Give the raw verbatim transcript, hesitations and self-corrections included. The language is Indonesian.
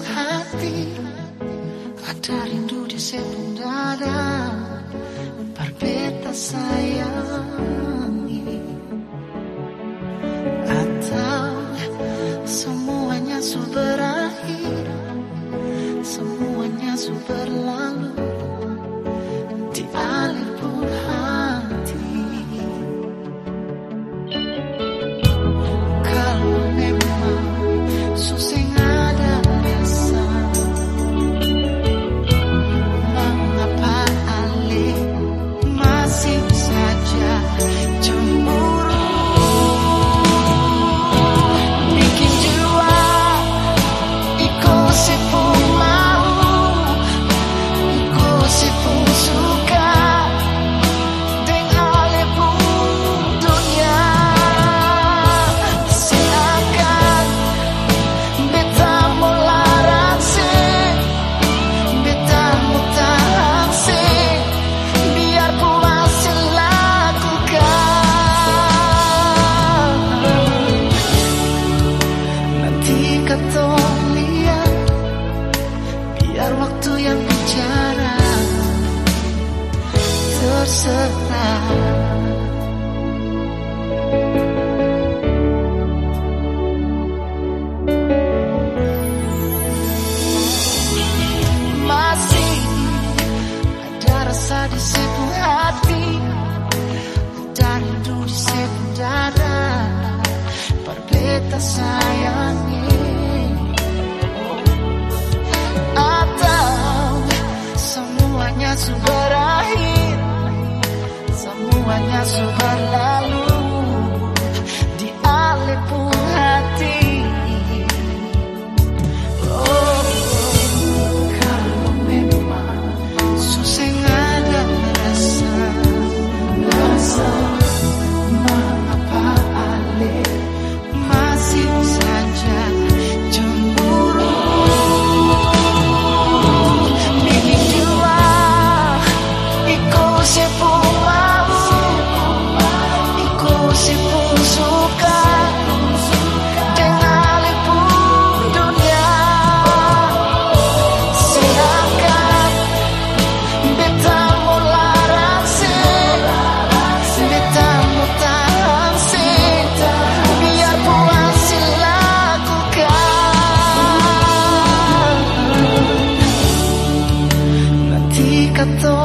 hati, ada rindu di sepung dada, berbeta sayangi. Atau semuanya sudah berakhir, semuanya sudah berlalu di alih pun hati. Kalau memang susah ada rasa, mengapa alih masih saja cemburu, bikin jiwa ikut sepung mau, ikut sepung suka dengan alih pun dunia. Seakan beta mau larang se, beta mau tahan se, biar ku masih lakukan. Nanti katong lihat, biar waktu yang bicara, terserah. Masih ada rasa di sepung hati, ada rindu di sepung dada, berbeta sayangi. Atau semuanya sudah berakhir, semuanya sudah berlalu di alih pun hati. Oh, kalau memang susah ada rasa, rasa mengapa alih masih saja cemburu, bikin jiwa ikut sepung mau, ikut sepung suka dengan alih pun dunia. Seakan beta mau larang se, beta mau tahan se, biar puas lakukan. Nanti kata